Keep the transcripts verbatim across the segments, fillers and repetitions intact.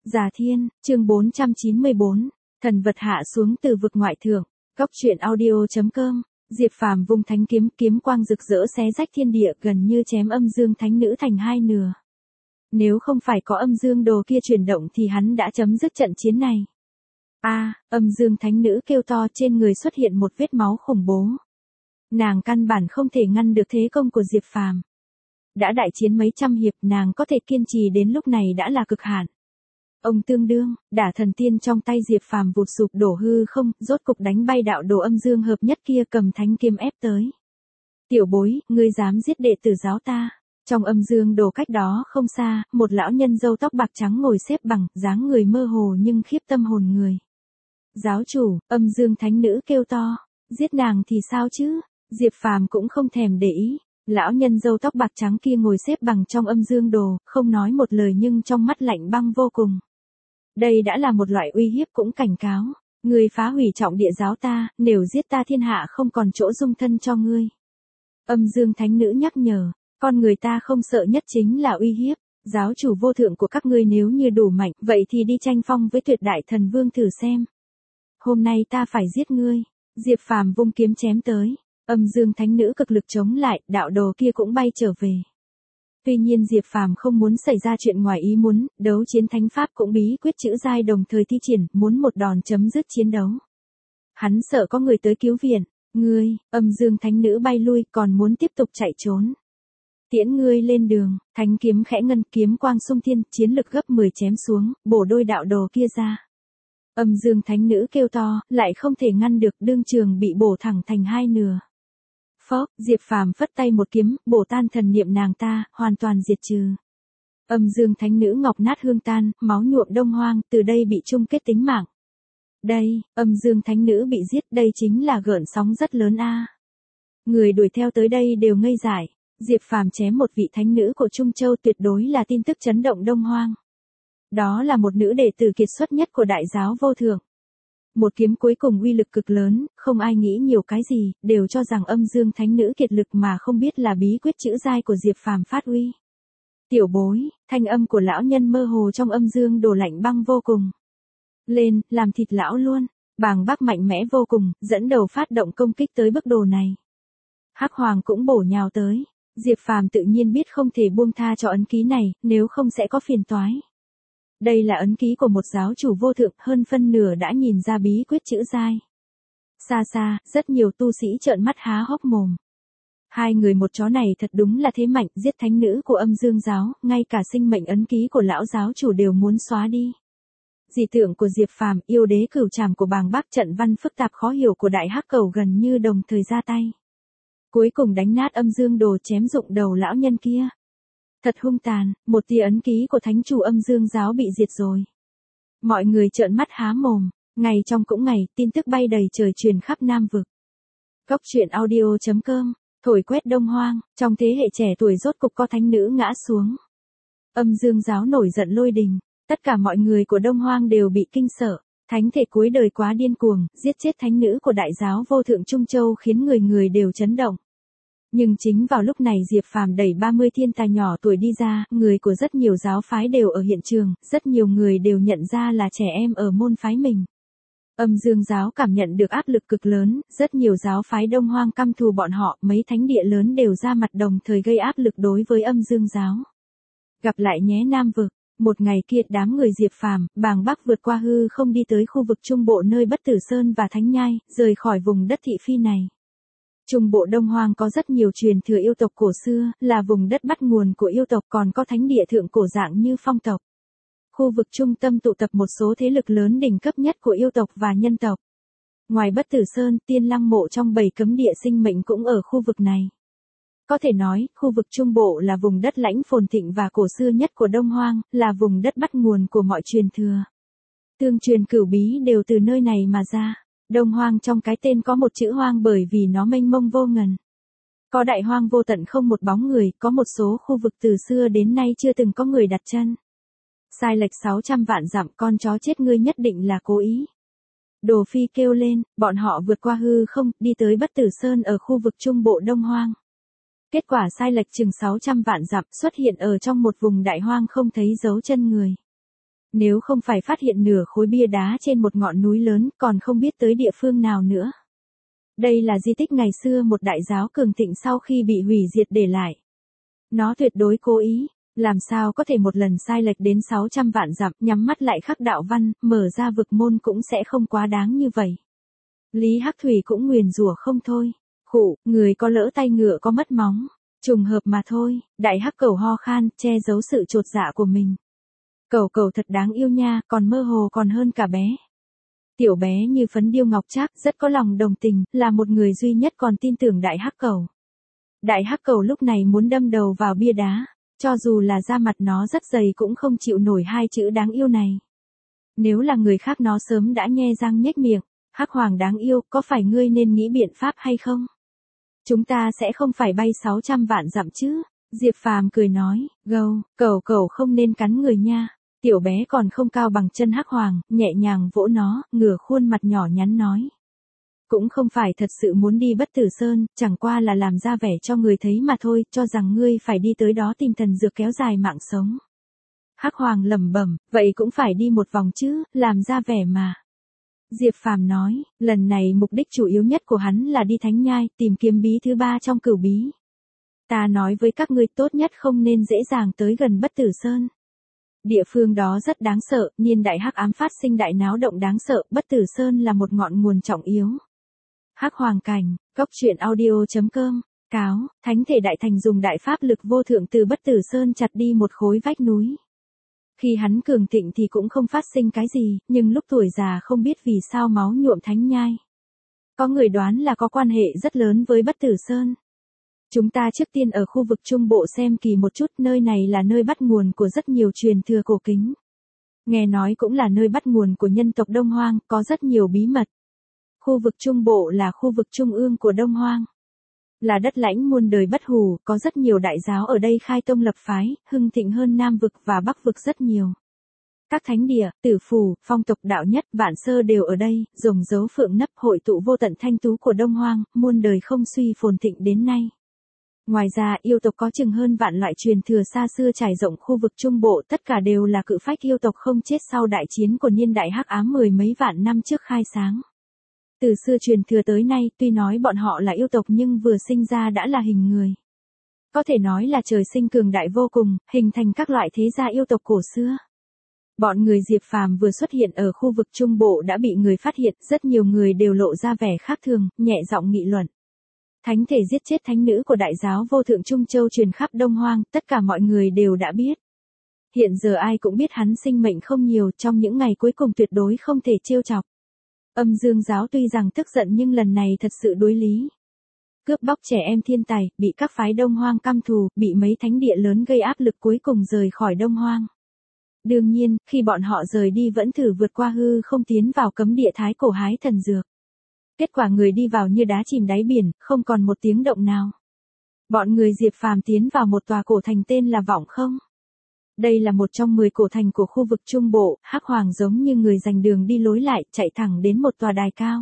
Già Thiên, chương bốn trăm chín mươi bốn, thần vật hạ xuống từ vực ngoại thượng, góc truyện audio.com, Diệp Phàm vung thánh kiếm, kiếm quang rực rỡ xé rách thiên địa, gần như chém âm dương thánh nữ thành hai nửa. Nếu không phải có âm dương đồ kia chuyển động thì hắn đã chấm dứt trận chiến này. A, âm dương thánh nữ kêu to, trên người xuất hiện một vết máu khủng bố. Nàng căn bản không thể ngăn được thế công của Diệp Phàm. Đã đại chiến mấy trăm hiệp, nàng có thể kiên trì đến lúc này đã là cực hạn. Ông tương đương, đả thần tiên trong tay Diệp Phàm vụt sụp đổ hư không, rốt cục đánh bay đạo đồ âm dương hợp nhất kia, cầm thánh kiếm ép tới. Tiểu bối, ngươi dám giết đệ tử giáo ta? Trong âm dương đồ cách đó không xa, một lão nhân râu tóc bạc trắng ngồi xếp bằng, dáng người mơ hồ nhưng khiếp tâm hồn người. Giáo chủ, âm dương thánh nữ kêu to, giết nàng thì sao chứ? Diệp Phàm cũng không thèm để ý. Lão nhân râu tóc bạc trắng kia ngồi xếp bằng trong âm dương đồ, không nói một lời nhưng trong mắt lạnh băng vô cùng. Đây đã là một loại uy hiếp cũng cảnh cáo. Ngươi phá hủy trọng địa giáo ta, nếu giết ta thiên hạ không còn chỗ dung thân cho ngươi. Âm dương thánh nữ nhắc nhở, con người ta không sợ nhất chính là uy hiếp. Giáo chủ vô thượng của các ngươi nếu như đủ mạnh, vậy thì đi tranh phong với tuyệt đại thần vương thử xem. Hôm nay ta phải giết ngươi. Diệp Phàm vung kiếm chém tới. Âm dương thánh nữ cực lực chống lại, đạo đồ kia cũng bay trở về. Tuy nhiên Diệp Phàm không muốn xảy ra chuyện ngoài ý muốn, đấu chiến thánh pháp cũng bí quyết chữ giai đồng thời thi triển, muốn một đòn chấm dứt chiến đấu. Hắn sợ có người tới cứu viện, ngươi, âm dương thánh nữ bay lui, còn muốn tiếp tục chạy trốn. Tiễn ngươi lên đường, thánh kiếm khẽ ngân, kiếm quang xung thiên, chiến lực gấp mười chém xuống, bổ đôi đạo đồ kia ra. Âm dương thánh nữ kêu to, lại không thể ngăn được, đương trường bị bổ thẳng thành hai nửa. Phốc, Diệp Phàm phất tay một kiếm, bổ tan thần niệm nàng ta, hoàn toàn diệt trừ. Âm dương thánh nữ ngọc nát hương tan, máu nhuộm đông hoang, từ đây bị chung kết tính mạng. Đây, âm dương thánh nữ bị giết, đây chính là gợn sóng rất lớn a. Người đuổi theo tới đây đều ngây dại. Diệp Phàm chém một vị thánh nữ của Trung Châu, tuyệt đối là tin tức chấn động đông hoang. Đó là một nữ đệ tử kiệt xuất nhất của đại giáo vô thượng. Một kiếm cuối cùng uy lực cực lớn, không ai nghĩ nhiều cái gì, đều cho rằng âm dương thánh nữ kiệt lực mà không biết là bí quyết chữ giai của Diệp Phàm phát uy. Tiểu bối, thanh âm của lão nhân mơ hồ trong âm dương đồ lạnh băng vô cùng. Lên, làm thịt lão luôn. Bàng Bác mạnh mẽ vô cùng, dẫn đầu phát động công kích tới bức đồ này. Hắc Hoàng cũng bổ nhào tới. Diệp Phàm tự nhiên biết không thể buông tha cho ấn ký này, nếu không sẽ có phiền toái. Đây là ấn ký của một giáo chủ vô thượng, hơn phân nửa đã nhìn ra bí quyết chữ giai. Xa xa, rất nhiều tu sĩ trợn mắt há hốc mồm. Hai người một chó này thật đúng là thế mạnh, giết thánh nữ của âm dương giáo, ngay cả sinh mệnh ấn ký của lão giáo chủ đều muốn xóa đi. Dị tượng của Diệp Phàm, yêu đế cửu trảm của Bàng Bác, trận văn phức tạp khó hiểu của đại hắc cầu gần như đồng thời ra tay. Cuối cùng đánh nát âm dương đồ, chém rụng đầu lão nhân kia. Thật hung tàn, một tia ấn ký của thánh chủ âm dương giáo bị diệt rồi. Mọi người trợn mắt há mồm, ngày trong cũng ngày, tin tức bay đầy trời truyền khắp Nam vực. Góc truyện audio.com, thổi quét đông hoang, trong thế hệ trẻ tuổi rốt cục có thánh nữ ngã xuống. Âm dương giáo nổi giận lôi đình, tất cả mọi người của đông hoang đều bị kinh sợ. Thánh thể cuối đời quá điên cuồng, giết chết thánh nữ của đại giáo vô thượng Trung Châu khiến người người đều chấn động. Nhưng chính vào lúc này Diệp Phàm đẩy ba mươi thiên tài nhỏ tuổi đi ra, người của rất nhiều giáo phái đều ở hiện trường, rất nhiều người đều nhận ra là trẻ em ở môn phái mình. Âm dương giáo cảm nhận được áp lực cực lớn, rất nhiều giáo phái đông hoang căm thù bọn họ, mấy thánh địa lớn đều ra mặt đồng thời gây áp lực đối với âm dương giáo. Gặp lại nhé Nam vực. Một ngày kia đám người Diệp Phàm, Bàng Bác vượt qua hư không đi tới khu vực Trung Bộ nơi Bất Tử Sơn và Thánh Nhai, rời khỏi vùng đất thị phi này. Trung Bộ Đông Hoang có rất nhiều truyền thừa yêu tộc cổ xưa, là vùng đất bắt nguồn của yêu tộc, còn có thánh địa thượng cổ dạng như Phong tộc. Khu vực trung tâm tụ tập một số thế lực lớn đỉnh cấp nhất của yêu tộc và nhân tộc. Ngoài Bất Tử Sơn, Tiên Lăng mộ trong bảy cấm địa sinh mệnh cũng ở khu vực này. Có thể nói, khu vực Trung Bộ là vùng đất lãnh phồn thịnh và cổ xưa nhất của Đông Hoang, là vùng đất bắt nguồn của mọi truyền thừa. Tương truyền cửu bí đều từ nơi này mà ra. Đông Hoang trong cái tên có một chữ hoang bởi vì nó mênh mông vô ngần. Có đại hoang vô tận không một bóng người, có một số khu vực từ xưa đến nay chưa từng có người đặt chân. Sai lệch sáu trăm vạn dặm, con chó chết ngươi nhất định là cố ý. Đồ Phi kêu lên, bọn họ vượt qua hư không, đi tới Bất Tử Sơn ở khu vực Trung Bộ Đông Hoang. Kết quả sai lệch chừng sáu trăm vạn dặm, xuất hiện ở trong một vùng đại hoang không thấy dấu chân người. Nếu không phải phát hiện nửa khối bia đá trên một ngọn núi lớn, còn không biết tới địa phương nào nữa. Đây là di tích ngày xưa một đại giáo cường thịnh sau khi bị hủy diệt để lại. Nó tuyệt đối cố ý, làm sao có thể một lần sai lệch đến sáu trăm vạn dặm, nhắm mắt lại khắc đạo văn, mở ra vực môn cũng sẽ không quá đáng như vậy. Lý Hắc Thủy cũng nguyền rủa không thôi. Khụ, người có lỡ tay ngựa có mất móng. Trùng hợp mà thôi, đại hắc cẩu ho khan, che giấu sự chột dạ của mình. Cẩu cẩu thật đáng yêu nha, còn mơ hồ còn hơn cả bé. Tiểu bé như phấn điêu ngọc trác, rất có lòng đồng tình, là một người duy nhất còn tin tưởng đại hắc cẩu. Đại hắc cẩu lúc này muốn đâm đầu vào bia đá, cho dù là da mặt nó rất dày cũng không chịu nổi hai chữ đáng yêu này. Nếu là người khác nó sớm đã nhe răng nhếch miệng. Hắc Hoàng đáng yêu, có phải ngươi nên nghĩ biện pháp hay không? Chúng ta sẽ không phải bay sáu trăm vạn dặm chứ? Diệp Phàm cười nói, gâu, cẩu cẩu không nên cắn người nha. Tiểu bé còn không cao bằng chân Hắc Hoàng, nhẹ nhàng vỗ nó, ngửa khuôn mặt nhỏ nhắn nói. Cũng không phải thật sự muốn đi Bất Tử Sơn, chẳng qua là làm ra vẻ cho người thấy mà thôi, cho rằng ngươi phải đi tới đó tìm thần dược kéo dài mạng sống. Hắc Hoàng lẩm bẩm, vậy cũng phải đi một vòng chứ, làm ra vẻ mà. Diệp Phàm nói, lần này mục đích chủ yếu nhất của hắn là đi Thánh Nhai, tìm kiếm bí thứ ba trong cửu bí. Ta nói với các ngươi tốt nhất không nên dễ dàng tới gần Bất Tử Sơn. Địa phương đó rất đáng sợ, niên đại hắc ám phát sinh đại náo động đáng sợ, Bất Tử Sơn là một ngọn nguồn trọng yếu. Hắc Hoàng Cảnh, cốc truyện audio chấm com, cáo, Thánh thể đại thành dùng đại pháp lực vô thượng từ Bất Tử Sơn chặt đi một khối vách núi. Khi hắn cường thịnh thì cũng không phát sinh cái gì, nhưng lúc tuổi già không biết vì sao máu nhuộm Thánh Nhai. Có người đoán là có quan hệ rất lớn với Bất Tử Sơn. Chúng ta trước tiên ở khu vực Trung Bộ xem kỳ một chút, nơi này là nơi bắt nguồn của rất nhiều truyền thừa cổ kính. Nghe nói cũng là nơi bắt nguồn của nhân tộc Đông Hoang, có rất nhiều bí mật. Khu vực Trung Bộ là khu vực trung ương của Đông Hoang. Là đất lãnh muôn đời bất hủ, có rất nhiều đại giáo ở đây khai tông lập phái, hưng thịnh hơn Nam vực và Bắc vực rất nhiều. Các thánh địa, tử phù, phong tộc đạo nhất, vạn sơ đều ở đây, rồng dấu phượng nấp hội tụ vô tận thanh tú của Đông Hoang, muôn đời không suy phồn thịnh đến nay. Ngoài ra, yêu tộc có chừng hơn vạn loại truyền thừa xa xưa trải rộng khu vực Trung Bộ, tất cả đều là cự phách yêu tộc không chết sau đại chiến của niên đại hắc ám mười mấy vạn năm trước khai sáng. Từ xưa truyền thừa tới nay, tuy nói bọn họ là yêu tộc nhưng vừa sinh ra đã là hình người. Có thể nói là trời sinh cường đại vô cùng, hình thành các loại thế gia yêu tộc cổ xưa. Bọn người Diệp Phàm vừa xuất hiện ở khu vực Trung Bộ đã bị người phát hiện, rất nhiều người đều lộ ra vẻ khác thường, nhẹ giọng nghị luận. Thánh thể giết chết thánh nữ của đại giáo vô thượng Trung Châu truyền khắp Đông Hoang, tất cả mọi người đều đã biết. Hiện giờ ai cũng biết hắn sinh mệnh không nhiều, trong những ngày cuối cùng tuyệt đối không thể trêu chọc. Âm Dương giáo tuy rằng tức giận nhưng lần này thật sự đối lý. Cướp bóc trẻ em thiên tài, bị các phái Đông Hoang căm thù, bị mấy thánh địa lớn gây áp lực cuối cùng rời khỏi Đông Hoang. Đương nhiên, khi bọn họ rời đi vẫn thử vượt qua hư không tiến vào cấm địa thái cổ hái thần dược. Kết quả người đi vào như đá chìm đáy biển, không còn một tiếng động nào. Bọn người Diệp Phàm tiến vào một tòa cổ thành tên là Vọng Không. Đây là một trong mười cổ thành của khu vực Trung Bộ, Hắc Hoàng giống như người giành đường đi lối lại, chạy thẳng đến một tòa đài cao.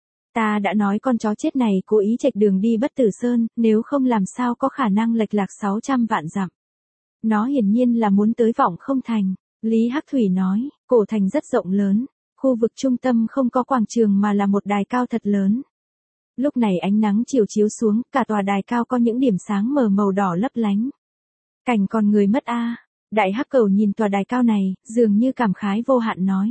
Ta đã nói con chó chết này cố ý chệch đường đi Bất Tử Sơn, nếu không làm sao có khả năng lệch lạc sáu trăm vạn dặm. Nó hiển nhiên là muốn tới Vọng Không thành. Lý Hắc Thủy nói, cổ thành rất rộng lớn, khu vực trung tâm không có quảng trường mà là một đài cao thật lớn. Lúc này ánh nắng chiều chiếu xuống, cả tòa đài cao có những điểm sáng mờ màu đỏ lấp lánh. Cảnh còn người mất a. Đại Hắc Cẩu nhìn tòa đài cao này, dường như cảm khái vô hạn nói.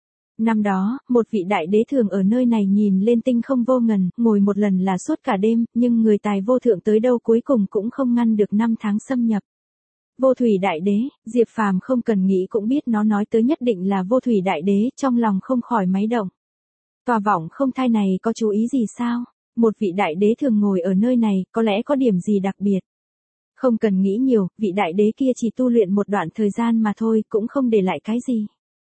Năm đó, một vị đại đế thường ở nơi này nhìn lên tinh không vô ngần, ngồi một lần là suốt cả đêm, nhưng người tài vô thượng tới đâu cuối cùng cũng không ngăn được năm tháng xâm nhập. Vô Thủy Đại Đế, Diệp Phàm không cần nghĩ cũng biết nó nói tới nhất định là Vô Thủy Đại Đế, trong lòng không khỏi máy động. Tòa Vọng Không thai này có chú ý gì sao? Một vị đại đế thường ngồi ở nơi này, có lẽ có điểm gì đặc biệt. Không cần nghĩ nhiều, vị đại đế kia chỉ tu luyện một đoạn thời gian mà thôi, cũng không để lại cái gì.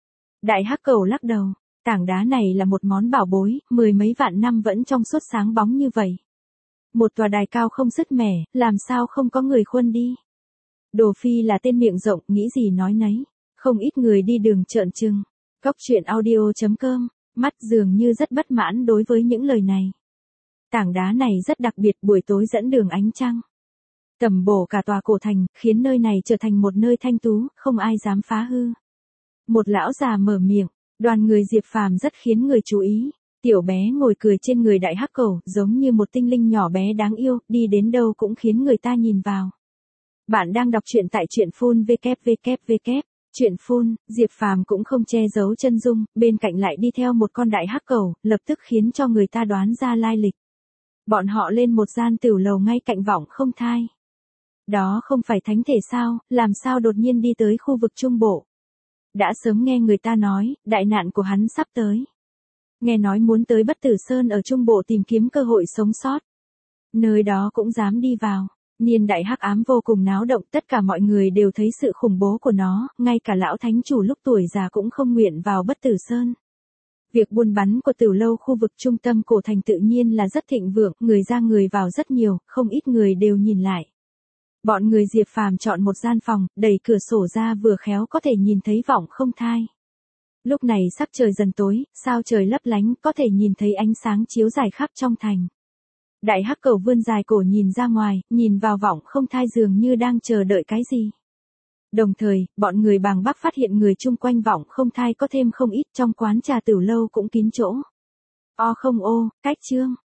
Đại Hắc Cẩu lắc đầu, tảng đá này là một món bảo bối, mười mấy vạn năm vẫn trong suốt sáng bóng như vậy. Một tòa đài cao không sứt mẻ, làm sao không có người khuân đi. Đồ Phi là tên miệng rộng, nghĩ gì nói nấy, không ít người đi đường trợn trừng. Cốc truyện audio chấm com, mắt dường như rất bất mãn đối với những lời này. Tảng đá này rất đặc biệt, buổi tối dẫn đường ánh trăng. Tầm bổ cả tòa cổ thành, khiến nơi này trở thành một nơi thanh tú, không ai dám phá hư. Một lão già mở miệng, đoàn người Diệp Phàm rất khiến người chú ý. Tiểu bé ngồi cười trên người đại hắc cẩu, giống như một tinh linh nhỏ bé đáng yêu, đi đến đâu cũng khiến người ta nhìn vào. Bạn đang đọc truyện tại truyện phun vê kép vê kép vê kép. Truyện phun, Diệp Phàm cũng không che giấu chân dung, bên cạnh lại đi theo một con đại hắc cẩu, lập tức khiến cho người ta đoán ra lai lịch. Bọn họ lên một gian tiểu lầu ngay cạnh Vọng Không Thai. Đó không phải thánh thể sao, làm sao đột nhiên đi tới khu vực Trung Bộ. Đã sớm nghe người ta nói, đại nạn của hắn sắp tới. Nghe nói muốn tới Bất Tử Sơn ở Trung Bộ tìm kiếm cơ hội sống sót. Nơi đó cũng dám đi vào. Niên đại hắc ám vô cùng náo động, tất cả mọi người đều thấy sự khủng bố của nó, ngay cả lão thánh chủ lúc tuổi già cũng không nguyện vào Bất Tử Sơn. Việc buôn bán của tiểu lâu khu vực trung tâm cổ thành tự nhiên là rất thịnh vượng, người ra người vào rất nhiều, không ít người đều nhìn lại. Bọn người Diệp Phàm chọn một gian phòng, đẩy cửa sổ ra vừa khéo có thể nhìn thấy Vọng Không Thai. Lúc này sắc trời dần tối, sao trời lấp lánh, có thể nhìn thấy ánh sáng chiếu rải khắp trong thành. Đại hắc cẩu vươn dài cổ nhìn ra ngoài, nhìn vào Vọng Không Thai dường như đang chờ đợi cái gì. Đồng thời, bọn người bàng Bắc phát hiện người chung quanh Vọng Không Thai có thêm không ít, trong quán trà tiểu lâu cũng kín chỗ. O không ô, cách chương.